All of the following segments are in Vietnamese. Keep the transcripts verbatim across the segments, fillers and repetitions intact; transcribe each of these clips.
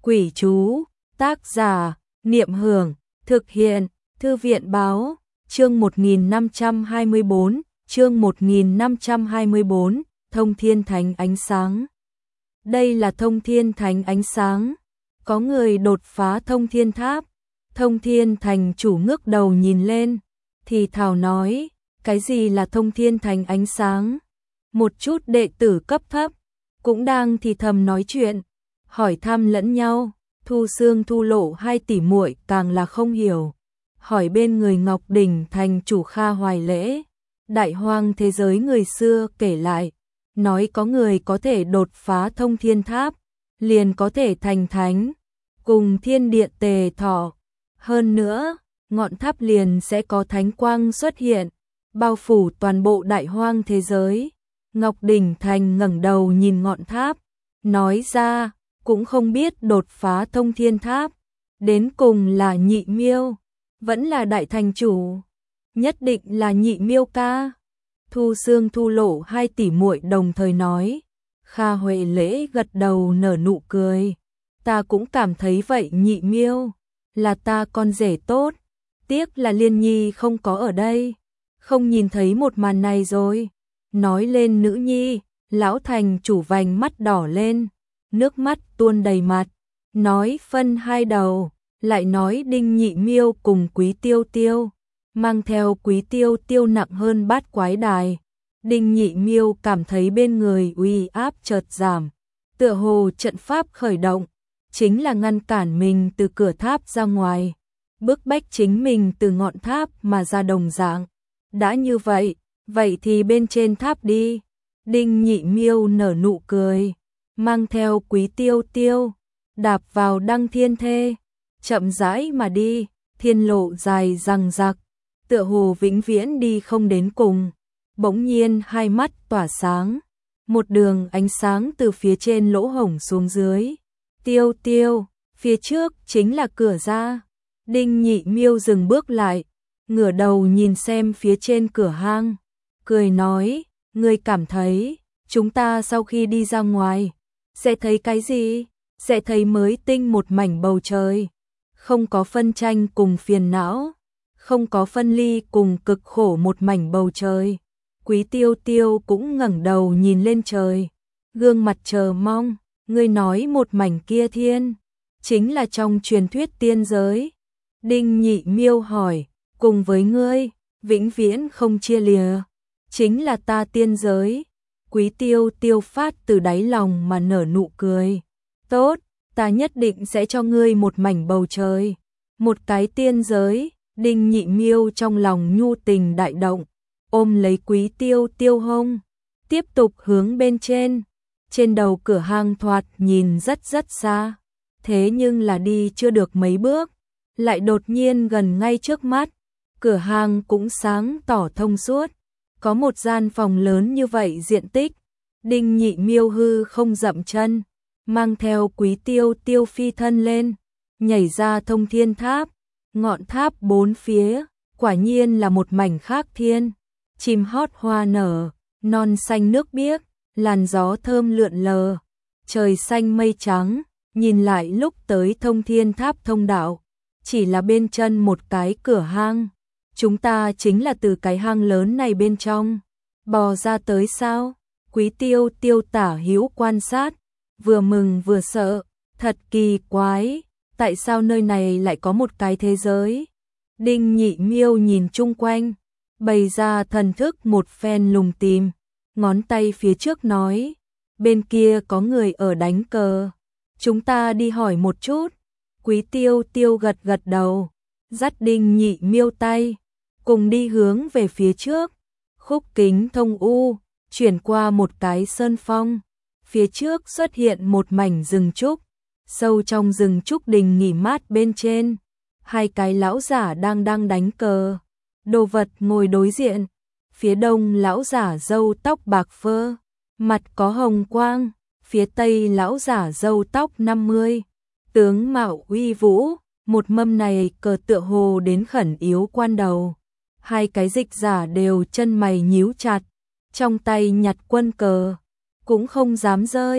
Quỷ chú, tác giả, Niệm Hưởng, thực hiện, Thư viện báo, chương một nghìn năm trăm hai mươi bốn, chương một nghìn năm trăm hai mươi bốn, Thông Thiên Thánh Ánh Sáng. Đây là Thông Thiên Thánh Ánh Sáng, có người đột phá Thông Thiên Tháp. Thông Thiên Thành chủ ngước đầu nhìn lên, thì thào nói, cái gì là Thông Thiên Thánh Ánh Sáng? Một chút đệ tử cấp thấp cũng đang thì thầm nói chuyện, hỏi thăm lẫn nhau. Thu Xương Thu Lộ hai tỷ muội càng là không hiểu, hỏi bên người Ngọc Đỉnh thành chủ Kha Hoài Lễ. Đại hoang thế giới người xưa kể lại, nói có người có thể đột phá Thông Thiên Tháp, liền có thể thành thánh, cùng thiên địa tề thọ. Hơn nữa, ngọn tháp liền sẽ có thánh quang xuất hiện, bao phủ toàn bộ đại hoang thế giới. Ngọc Đỉnh Thành ngẩng đầu nhìn ngọn tháp, nói ra, cũng không biết đột phá Thông Thiên Tháp, đến cùng là Nhị Miêu, vẫn là đại thành chủ, nhất định là Nhị Miêu ca. Thu Xương Thu Lộ hai tỷ muội đồng thời nói. Kha Huệ Lễ gật đầu nở nụ cười, ta cũng cảm thấy vậy. Nhị Miêu là ta con rể tốt, tiếc là Liên Nhi không có ở đây, không nhìn thấy một màn này rồi. Nói lên nữ nhi, lão thành chủ vành mắt đỏ lên, nước mắt tuôn đầy mặt, nói phân hai đầu, lại nói Đinh Nhị Miêu cùng Quý Tiêu Tiêu, mang theo Quý Tiêu Tiêu nặng hơn bát quái đài. Đinh Nhị Miêu cảm thấy bên người uy áp chợt giảm, tựa hồ trận pháp khởi động, chính là ngăn cản mình từ cửa tháp ra ngoài, bức bách chính mình từ ngọn tháp mà ra đồng dạng. Đã như vậy, vậy thì bên trên tháp đi. Đinh Nhị Miêu nở nụ cười, mang theo Quý Tiêu Tiêu, đạp vào Đăng Thiên Thê, chậm rãi mà đi. Thiên lộ dài răng rặc, tựa hồ vĩnh viễn đi không đến cùng. Bỗng nhiên hai mắt tỏa sáng, một đường ánh sáng từ phía trên lỗ hổng xuống dưới. Tiêu Tiêu, phía trước chính là cửa ra. Đinh Nhị Miêu dừng bước lại, ngửa đầu nhìn xem phía trên cửa hang, cười nói, ngươi cảm thấy chúng ta sau khi đi ra ngoài sẽ thấy cái gì? Sẽ thấy mới tinh một mảnh bầu trời, không có phân tranh cùng phiền não, không có phân ly cùng cực khổ, một mảnh bầu trời. Quý Tiêu Tiêu cũng ngẩng đầu nhìn lên trời, gương mặt chờ mong. Ngươi nói một mảnh kia thiên, chính là trong truyền thuyết tiên giới? Đinh Nhị Miêu hỏi, cùng với ngươi, vĩnh viễn không chia lìa, chính là ta tiên giới. Quý Tiêu Tiêu phát từ đáy lòng mà nở nụ cười, tốt, ta nhất định sẽ cho ngươi một mảnh bầu trời, một cái tiên giới. Đinh Nhị Miêu trong lòng nhu tình đại động, ôm lấy Quý Tiêu Tiêu hông, tiếp tục hướng bên trên. Trên đầu cửa hang thoạt nhìn rất rất xa, thế nhưng là đi chưa được mấy bước, lại đột nhiên gần ngay trước mắt. Cửa hang cũng sáng tỏ thông suốt, có một gian phòng lớn như vậy diện tích. Đinh Nhị Miêu hư không dậm chân, mang theo Quý Tiêu Tiêu phi thân lên, nhảy ra Thông Thiên Tháp. Ngọn tháp bốn phía, quả nhiên là một mảnh khác thiên, chim hót hoa nở, non xanh nước biếc, làn gió thơm lượn lờ, trời xanh mây trắng. Nhìn lại lúc tới Thông Thiên Tháp thông đạo, chỉ là bên chân một cái cửa hang. Chúng ta chính là từ cái hang lớn này bên trong bò ra tới sao? Quý Tiêu Tiêu tả hữu quan sát, vừa mừng vừa sợ, thật kỳ quái, tại sao nơi này lại có một cái thế giới? Đinh Nhị Miêu nhìn chung quanh, bày ra thần thức một phen lùng tìm, ngón tay phía trước nói, bên kia có người ở đánh cờ, chúng ta đi hỏi một chút. Quý Tiêu Tiêu gật gật đầu, dắt Đinh Nhị Miêu tay, cùng đi hướng về phía trước. Khúc kính thông u, chuyển qua một cái sơn phong, phía trước xuất hiện một mảnh rừng trúc. Sâu trong rừng trúc đình nghỉ mát bên trên, hai cái lão giả đang đang đánh cờ. Đồ vật ngồi đối diện, phía đông lão giả râu tóc bạc phơ, mặt có hồng quang, phía tây lão giả râu tóc năm mươi, tướng mạo uy vũ. Một mâm này cờ tựa hồ đến khẩn yếu quan đầu, hai cái dịch giả đều chân mày nhíu chặt, trong tay nhặt quân cờ, cũng không dám rơi.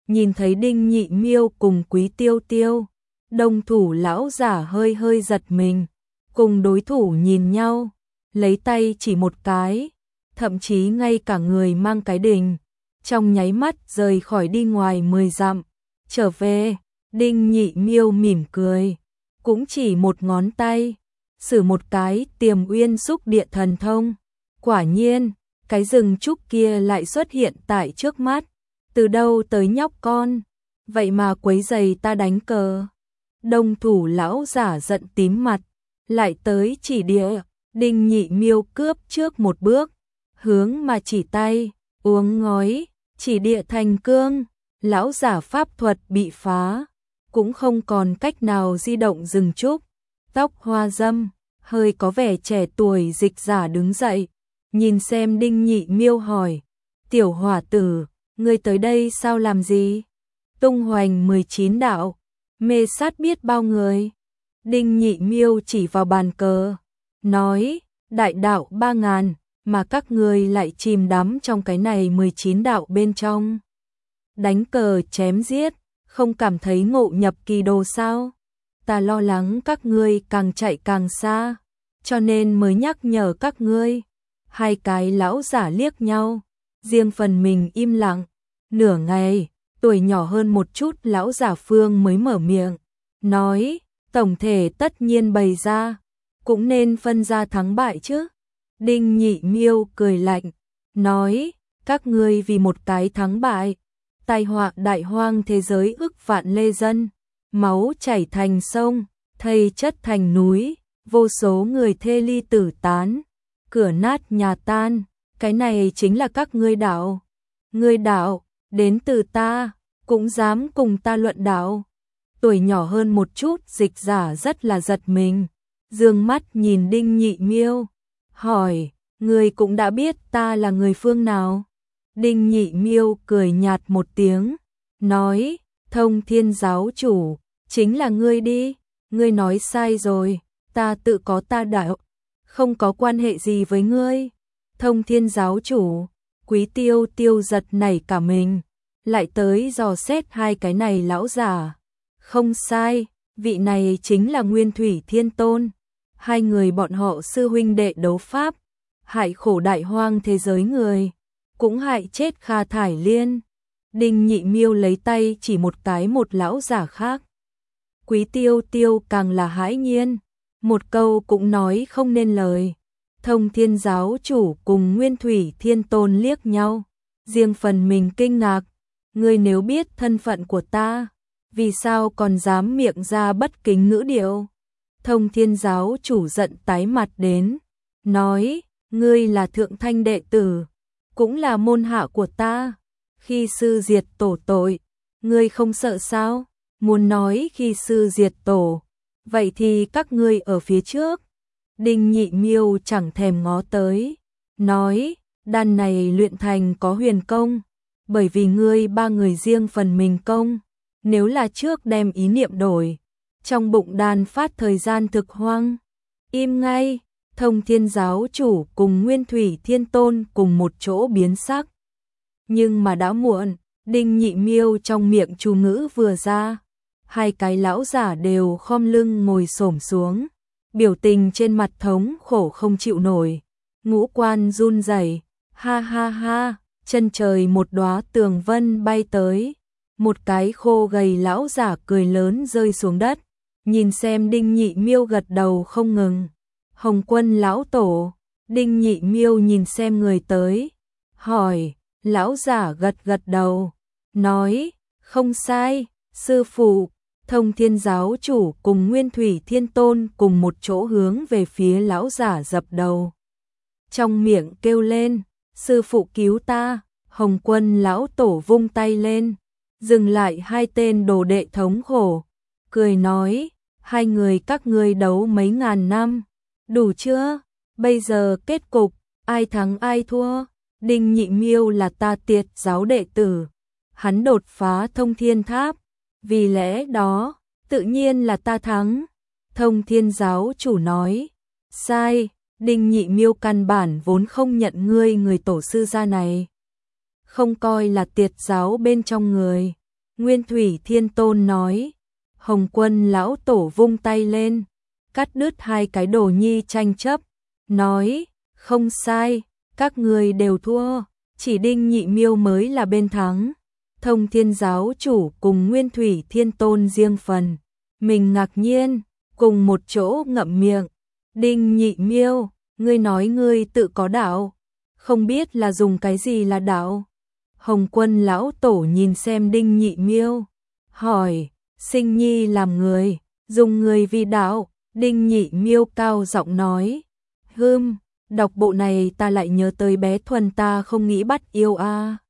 nhìn thấy Đinh Nhị Miêu cùng Quý Tiêu Tiêu, Đông thủ lão giả hơi hơi giật mình, cùng đối thủ nhìn nhau, lấy tay chỉ một cái, thậm chí ngay cả người mang cái đình, trong nháy mắt rời khỏi đi ngoài mười dặm, trở về, Đinh Nhị Miêu mỉm cười, cũng chỉ một ngón tay, sử một cái Tiềm Uyên Xúc Địa thần thông, quả nhiên, cái rừng trúc kia lại xuất hiện tại trước mắt, từ đâu tới nhóc con, vậy mà quấy giày ta đánh cờ. Đông thủ lão giả giận tím mặt, lại tới chỉ địa, Đinh Nhị Miêu cướp trước một bước, hướng mà chỉ tay, uống ngói, chỉ địa thành cương, lão giả pháp thuật bị phá, cũng không còn cách nào di động rừng trúc, tóc hoa dâm, hơi có vẻ trẻ tuổi dịch giả đứng dậy, nhìn xem Đinh Nhị Miêu hỏi, tiểu hỏa tử, ngươi tới đây sao làm gì? Tung hoành mười chín đạo, mê sát biết bao người. Đinh Nhị Miêu chỉ vào bàn cờ, nói, đại đạo ba ngàn, mà các ngươi lại chìm đắm trong cái này mười chín đạo bên trong. Đánh cờ chém giết, không cảm thấy ngộ nhập kỳ đồ sao? Ta lo lắng các ngươi càng chạy càng xa, cho nên mới nhắc nhở các ngươi. Hai cái lão giả liếc nhau, riêng phần mình im lặng, nửa ngày, tuổi nhỏ hơn một chút lão giả Phương mới mở miệng, nói, tổng thể tất nhiên bày ra, cũng nên phân ra thắng bại chứ. Đinh Nhị Miêu cười lạnh, nói, các ngươi vì một cái thắng bại, tai họa đại hoang thế giới ức vạn lê dân, máu chảy thành sông, thây chất thành núi, vô số người thê ly tử tán, cửa nát nhà tan, cái này chính là các ngươi đạo. Ngươi đạo, đến từ ta, cũng dám cùng ta luận đạo. Tuổi nhỏ hơn một chút dịch giả rất là giật mình, dương mắt nhìn Đinh Nhị Miêu, hỏi, ngươi cũng đã biết ta là người phương nào? Đinh Nhị Miêu cười nhạt một tiếng, nói, Thông Thiên giáo chủ, chính là ngươi đi, ngươi nói sai rồi, ta tự có ta đạo, không có quan hệ gì với ngươi. Thông Thiên giáo chủ, Quý Tiêu Tiêu giật nảy cả mình, lại tới dò xét hai cái này lão giả. Không sai, vị này chính là Nguyên Thủy Thiên Tôn. Hai người bọn họ sư huynh đệ đấu pháp, hại khổ đại hoang thế giới người, cũng hại chết Kha Thải Liên. Đinh Nhị Miêu lấy tay chỉ một cái một lão giả khác. Quý Tiêu Tiêu càng là hãi nhiên, một câu cũng nói không nên lời. Thông Thiên giáo chủ cùng Nguyên Thủy Thiên Tôn liếc nhau, riêng phần mình kinh ngạc, ngươi nếu biết thân phận của ta, vì sao còn dám miệng ra bất kính ngữ điệu? Thông Thiên giáo chủ giận tái mặt đến, nói, ngươi là thượng thanh đệ tử, cũng là môn hạ của ta, khi sư diệt tổ tội, ngươi không sợ sao? Muốn nói khi sư diệt tổ, vậy thì các ngươi ở phía trước. Đinh Nhị Miêu chẳng thèm ngó tới, nói, đan này luyện thành có huyền công, bởi vì ngươi ba người riêng phần mình công, nếu là trước đem ý niệm đổi, trong bụng đan phát thời gian thực hoang. Im ngay, Thông Thiên giáo chủ cùng Nguyên Thủy Thiên Tôn cùng một chỗ biến sắc. Nhưng mà đã muộn, Đinh Nhị Miêu trong miệng chú ngữ vừa ra, hai cái lão giả đều khom lưng ngồi xổm xuống, biểu tình trên mặt thống khổ không chịu nổi, ngũ quan run rẩy, ha ha ha, chân trời một đóa tường vân bay tới, một cái khô gầy lão giả cười lớn rơi xuống đất, nhìn xem Đinh Nhị Miêu gật đầu không ngừng. Hồng Quân lão tổ, Đinh Nhị Miêu nhìn xem người tới, hỏi, lão giả gật gật đầu, nói, không sai, sư phụ. Thông Thiên giáo chủ cùng Nguyên Thủy Thiên Tôn cùng một chỗ hướng về phía lão giả dập đầu. Trong miệng kêu lên, sư phụ cứu ta. Hồng Quân lão tổ vung tay lên, dừng lại hai tên đồ đệ thống khổ, cười nói, hai người các ngươi đấu mấy ngàn năm, đủ chưa? Bây giờ kết cục, ai thắng ai thua? Đinh Nhị Miêu là ta Tiệt giáo đệ tử, hắn đột phá Thông Thiên Tháp, vì lẽ đó, tự nhiên là ta thắng. Thông Thiên giáo chủ nói, sai, Đinh Nhị Miêu căn bản vốn không nhận ngươi người tổ sư gia này, không coi là Tiệt giáo bên trong người, Nguyên Thủy Thiên Tôn nói. Hồng Quân lão tổ vung tay lên, cắt đứt hai cái đồ nhi tranh chấp, nói, không sai, các người đều thua, chỉ Đinh Nhị Miêu mới là bên thắng. Thông Thiên giáo chủ cùng Nguyên Thủy Thiên Tôn riêng phần, mình ngạc nhiên, cùng một chỗ ngậm miệng. Đinh Nhị Miêu, ngươi nói ngươi tự có đạo, không biết là dùng cái gì là đạo? Hồng Quân lão tổ nhìn xem Đinh Nhị Miêu, hỏi, sinh nhi làm người, dùng người vì đạo. Đinh Nhị Miêu cao giọng nói, hừm, đọc bộ này ta lại nhớ tới bé Thuần ta không nghĩ bắt yêu a.